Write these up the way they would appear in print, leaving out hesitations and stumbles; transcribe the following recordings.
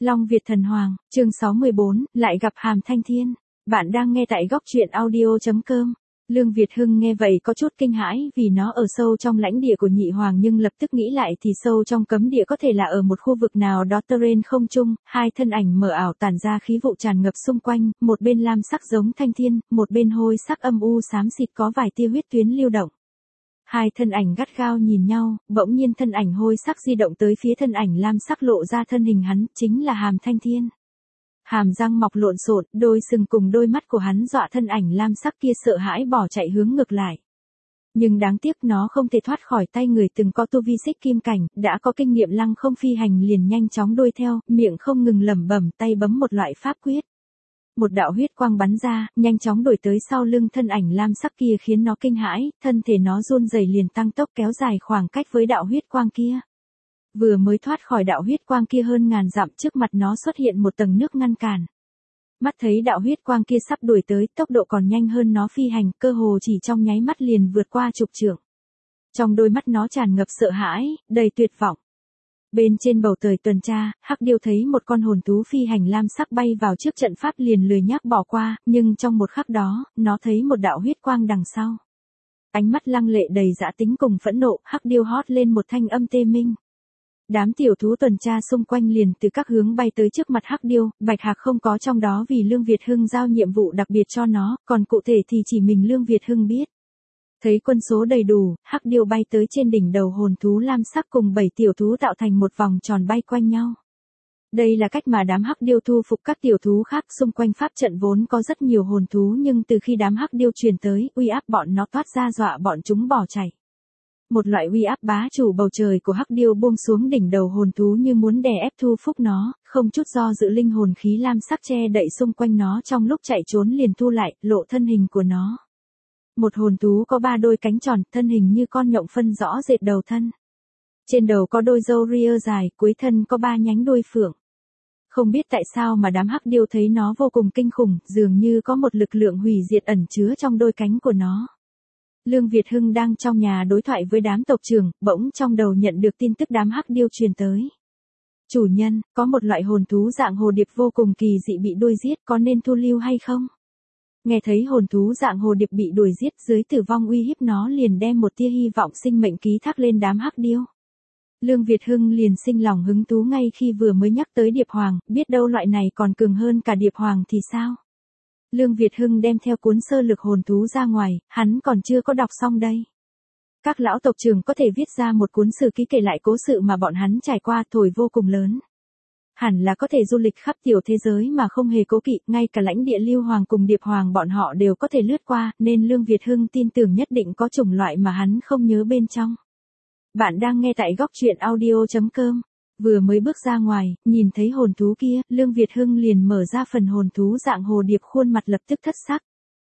Long Việt Thần Hoàng, chương 64, lại gặp Hàm Thanh Thiên. Bạn đang nghe tại góc truyện audio.com. Lương Việt Hưng nghe vậy có chút kinh hãi vì nó ở sâu trong lãnh địa của Nhị Hoàng, nhưng lập tức nghĩ lại thì sâu trong cấm địa có thể là ở một khu vực nào đó terrain không trung. Hai thân ảnh mờ ảo tản ra khí vụ tràn ngập xung quanh, một bên lam sắc giống thanh thiên, một bên hôi sắc âm u xám xịt có vài tia huyết tuyến lưu động. Hai thân ảnh gắt gao nhìn nhau, bỗng nhiên thân ảnh hôi sắc di động tới phía thân ảnh lam sắc, lộ ra thân hình hắn, chính là Hàm Thanh Thiên. Hàm răng mọc lộn xộn, đôi sừng cùng đôi mắt của hắn dọa thân ảnh lam sắc kia sợ hãi bỏ chạy hướng ngược lại. Nhưng đáng tiếc nó không thể thoát khỏi tay người từng có tu vi xích kim cảnh, đã có kinh nghiệm lăng không phi hành, liền nhanh chóng đuổi theo, miệng không ngừng lẩm bẩm, tay bấm một loại pháp quyết. Một đạo huyết quang bắn ra, nhanh chóng đuổi tới sau lưng thân ảnh lam sắc kia, khiến nó kinh hãi, thân thể nó run rẩy liền tăng tốc kéo dài khoảng cách với đạo huyết quang kia. Vừa mới thoát khỏi đạo huyết quang kia hơn ngàn dặm, trước mặt nó xuất hiện một tầng nước ngăn cản. Mắt thấy đạo huyết quang kia sắp đuổi tới, tốc độ còn nhanh hơn nó phi hành, cơ hồ chỉ trong nháy mắt liền vượt qua chục trượng. Trong đôi mắt nó tràn ngập sợ hãi, đầy tuyệt vọng. Bên trên bầu trời tuần tra, Hắc Điêu thấy một con hồn thú phi hành lam sắc bay vào trước trận pháp, liền lười nhác bỏ qua, nhưng trong một khắc đó, nó thấy một đạo huyết quang đằng sau. Ánh mắt lăng lệ đầy dã tính cùng phẫn nộ, Hắc Điêu hót lên một thanh âm tê minh. Đám tiểu thú tuần tra xung quanh liền từ các hướng bay tới trước mặt Hắc Điêu, Bạch Hạc không có trong đó vì Lương Việt Hưng giao nhiệm vụ đặc biệt cho nó, còn cụ thể thì chỉ mình Lương Việt Hưng biết. Thấy quân số đầy đủ, Hắc Điêu bay tới trên đỉnh đầu hồn thú lam sắc cùng 7 tiểu thú tạo thành một vòng tròn bay quanh nhau. Đây là cách mà đám Hắc Điêu thu phục các tiểu thú khác. Xung quanh pháp trận vốn có rất nhiều hồn thú, nhưng từ khi đám Hắc Điêu truyền tới, uy áp bọn nó toát ra dọa bọn chúng bỏ chạy. Một loại uy áp bá chủ bầu trời của Hắc Điêu buông xuống đỉnh đầu hồn thú như muốn đè ép thu phục nó, không chút do dự linh hồn khí lam sắc che đậy xung quanh nó, trong lúc chạy trốn liền thu lại, lộ thân hình của nó. Một hồn thú có 3 đôi cánh tròn, thân hình như con nhộng phân rõ rệt đầu thân. Trên đầu có đôi râu ria dài, cuối thân có 3 nhánh đuôi phượng. Không biết tại sao mà đám Hắc Điêu thấy nó vô cùng kinh khủng, dường như có một lực lượng hủy diệt ẩn chứa trong đôi cánh của nó. Lương Việt Hưng đang trong nhà đối thoại với đám tộc trưởng, bỗng trong đầu nhận được tin tức đám Hắc Điêu truyền tới. Chủ nhân, có một loại hồn thú dạng hồ điệp vô cùng kỳ dị bị đuổi giết, có nên thu lưu hay không? Nghe thấy hồn thú dạng hồ điệp bị đuổi giết, dưới tử vong uy hiếp, nó liền đem một tia hy vọng sinh mệnh ký thác lên đám Hắc Điêu. Lương Việt Hưng liền sinh lòng hứng thú ngay khi vừa mới nhắc tới Điệp Hoàng, biết đâu loại này còn cường hơn cả Điệp Hoàng thì sao? Lương Việt Hưng đem theo cuốn sơ lược hồn thú ra ngoài, hắn còn chưa có đọc xong đây. Các lão tộc trưởng có thể viết ra một cuốn sử ký kể lại cố sự mà bọn hắn trải qua, thổi vô cùng lớn. Hẳn là có thể du lịch khắp tiểu thế giới mà không hề cố kỵ, ngay cả lãnh địa Lưu Hoàng cùng Điệp Hoàng bọn họ đều có thể lướt qua, nên Lương Việt Hưng tin tưởng nhất định có chủng loại mà hắn không nhớ bên trong. Bạn đang nghe tại góc truyện audio.com. Vừa mới bước ra ngoài, nhìn thấy hồn thú kia, Lương Việt Hưng liền mở ra phần hồn thú dạng hồ điệp, khuôn mặt lập tức thất sắc.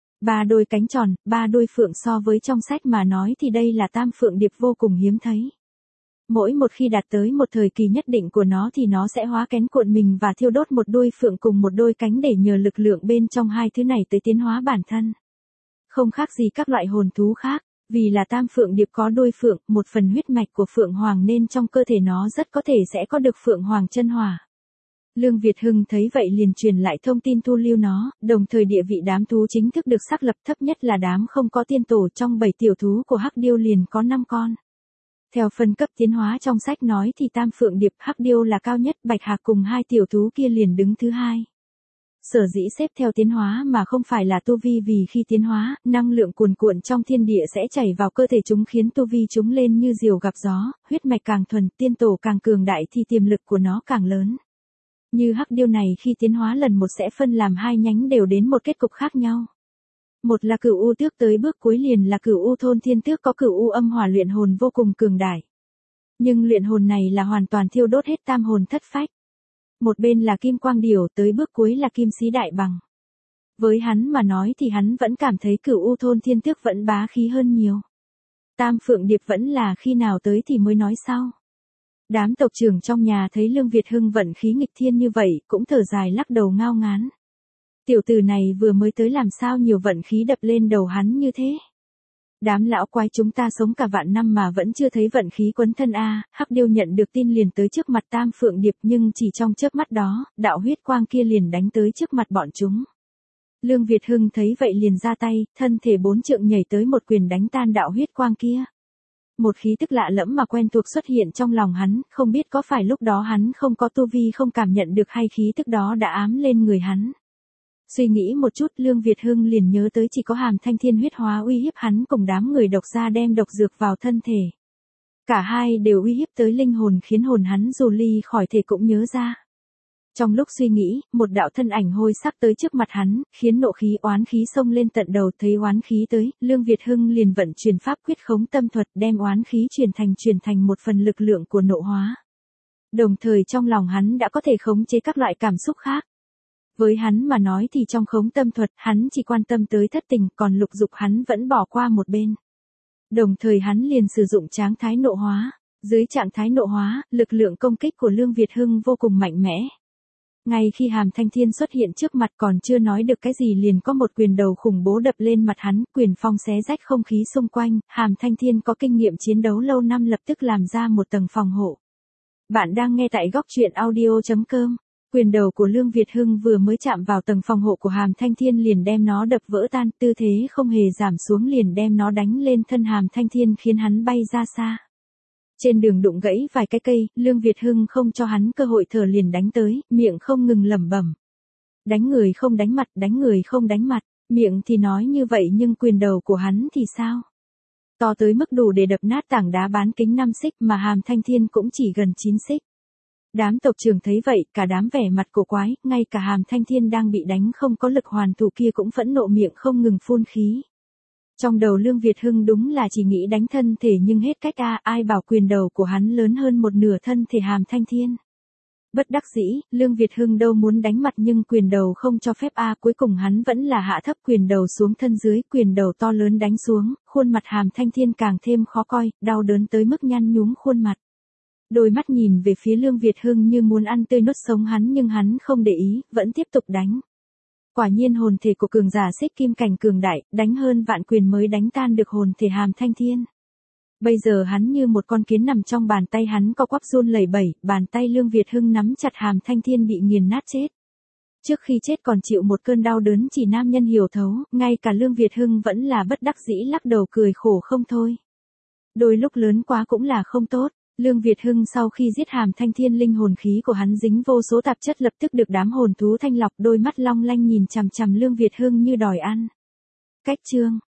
3 đôi cánh tròn, 3 đôi phượng, so với trong sách mà nói thì đây là tam phượng điệp vô cùng hiếm thấy. Mỗi một khi đạt tới một thời kỳ nhất định của nó thì nó sẽ hóa cánh cuộn mình và thiêu đốt một đôi phượng cùng một đôi cánh để nhờ lực lượng bên trong hai thứ này tới tiến hóa bản thân. Không khác gì các loại hồn thú khác. Vì là tam phượng điệp có đôi phượng, một phần huyết mạch của phượng hoàng nên trong cơ thể nó rất có thể sẽ có được phượng hoàng chân hỏa. Lương Việt Hưng thấy vậy liền truyền lại thông tin thu lưu nó, đồng thời địa vị đám thú chính thức được xác lập, thấp nhất là đám không có tiên tổ, trong 7 tiểu thú của Hắc Điêu liền có 5 con. Theo phân cấp tiến hóa trong sách nói thì tam phượng điệp Hắc Điêu là cao nhất, Bạch Hạc cùng 2 tiểu thú kia liền đứng thứ 2. Sở dĩ xếp theo tiến hóa mà không phải là tu vi, vì khi tiến hóa, năng lượng cuồn cuộn trong thiên địa sẽ chảy vào cơ thể chúng, khiến tu vi chúng lên như diều gặp gió, huyết mạch càng thuần, tiên tổ càng cường đại thì tiềm lực của nó càng lớn. Như Hắc Điêu này khi tiến hóa lần một sẽ phân làm 2 nhánh, đều đến một kết cục khác nhau. Một là Cửu U Tước, tới bước cuối liền là Cửu U Thôn Thiên Tước, có Cửu U âm hỏa luyện hồn vô cùng cường đại. Nhưng luyện hồn này là hoàn toàn thiêu đốt hết tam hồn thất phách. Một bên là Kim Quang Điểu, tới bước cuối là Kim Sĩ Đại Bằng. Với hắn mà nói thì hắn vẫn cảm thấy Cửu U Thôn Thiên Tước vẫn bá khí hơn nhiều. Tam Phượng Điệp vẫn là khi nào tới thì mới nói sau. Đám tộc trưởng trong nhà thấy Lương Việt Hưng vận khí nghịch thiên như vậy, cũng thở dài lắc đầu ngao ngán. Tiểu tử này vừa mới tới làm sao nhiều vận khí đập lên đầu hắn như thế. Đám lão quái chúng ta sống cả vạn năm mà vẫn chưa thấy vận khí quấn thân a. Hắc Điêu nhận được tin liền tới trước mặt Tam Phượng Điệp, nhưng chỉ trong chớp mắt đó, đạo huyết quang kia liền đánh tới trước mặt bọn chúng. Lương Việt Hưng thấy vậy liền ra tay, thân thể 4 trượng nhảy tới một quyền đánh tan đạo huyết quang kia. Một khí tức lạ lẫm mà quen thuộc xuất hiện trong lòng hắn, không biết có phải lúc đó hắn không có tu vi không cảm nhận được hay khí tức đó đã ám lên người hắn. Suy nghĩ một chút, Lương Việt Hưng liền nhớ tới chỉ có Hàm Thanh Thiên huyết hóa uy hiếp hắn cùng đám người độc gia đem độc dược vào thân thể. Cả hai đều uy hiếp tới linh hồn khiến hồn hắn dù ly khỏi thể cũng nhớ ra. Trong lúc suy nghĩ, một đạo thân ảnh hôi sắc tới trước mặt hắn, khiến nộ khí oán khí xông lên tận đầu. Thấy oán khí tới, Lương Việt Hưng liền vận chuyển pháp quyết khống tâm thuật đem oán khí chuyển thành một phần lực lượng của nộ hóa. Đồng thời trong lòng hắn đã có thể khống chế các loại cảm xúc khác. Với hắn mà nói thì trong khống tâm thuật, hắn chỉ quan tâm tới thất tình, còn lục dục hắn vẫn bỏ qua một bên. Đồng thời hắn liền sử dụng trạng thái nộ hóa. Dưới trạng thái nộ hóa, lực lượng công kích của Lương Việt Hưng vô cùng mạnh mẽ. Ngay khi Hàm Thanh Thiên xuất hiện trước mặt còn chưa nói được cái gì liền có một quyền đầu khủng bố đập lên mặt hắn, quyền phong xé rách không khí xung quanh. Hàm Thanh Thiên có kinh nghiệm chiến đấu lâu năm lập tức làm ra một tầng phòng hộ. Bạn đang nghe tại góc truyện audio.com. Quyền đầu của Lương Việt Hưng vừa mới chạm vào tầng phòng hộ của Hàm Thanh Thiên liền đem nó đập vỡ tan, tư thế không hề giảm xuống liền đem nó đánh lên thân Hàm Thanh Thiên khiến hắn bay ra xa. Trên đường đụng gãy vài cái cây, Lương Việt Hưng không cho hắn cơ hội thở liền đánh tới, miệng không ngừng lẩm bẩm. Đánh người không đánh mặt, đánh người không đánh mặt, miệng thì nói như vậy nhưng quyền đầu của hắn thì sao? To tới mức đủ để đập nát tảng đá bán kính 5 xích mà Hàm Thanh Thiên cũng chỉ gần 9 xích. Đám tộc trưởng thấy vậy, cả đám vẻ mặt cổ quái, ngay cả Hàm Thanh Thiên đang bị đánh không có lực hoàn thủ kia cũng phẫn nộ miệng không ngừng phun khí. Trong đầu Lương Việt Hưng đúng là chỉ nghĩ đánh thân thể nhưng hết cách ai bảo quyền đầu của hắn lớn hơn một nửa thân thể Hàm Thanh Thiên. Bất đắc dĩ, Lương Việt Hưng đâu muốn đánh mặt nhưng quyền đầu không cho phép cuối cùng hắn vẫn là hạ thấp quyền đầu xuống thân dưới, quyền đầu to lớn đánh xuống, khuôn mặt Hàm Thanh Thiên càng thêm khó coi, đau đớn tới mức nhăn nhúm khuôn mặt. Đôi mắt nhìn về phía Lương Việt Hưng như muốn ăn tươi nuốt sống hắn nhưng hắn không để ý, vẫn tiếp tục đánh. Quả nhiên hồn thể của cường giả xích kim cảnh cường đại, đánh hơn vạn quyền mới đánh tan được hồn thể Hàm Thanh Thiên. Bây giờ hắn như một con kiến nằm trong bàn tay hắn co quắp run lẩy bẩy, bàn tay Lương Việt Hưng nắm chặt Hàm Thanh Thiên bị nghiền nát chết. Trước khi chết còn chịu một cơn đau đớn chỉ nam nhân hiểu thấu, ngay cả Lương Việt Hưng vẫn là bất đắc dĩ lắc đầu cười khổ không thôi. Đôi lúc lớn quá cũng là không tốt. Lương Việt Hưng sau khi giết Hàm Thanh Thiên linh hồn khí của hắn dính vô số tạp chất lập tức được đám hồn thú thanh lọc, đôi mắt long lanh nhìn chằm chằm Lương Việt Hưng như đòi ăn. Cách chương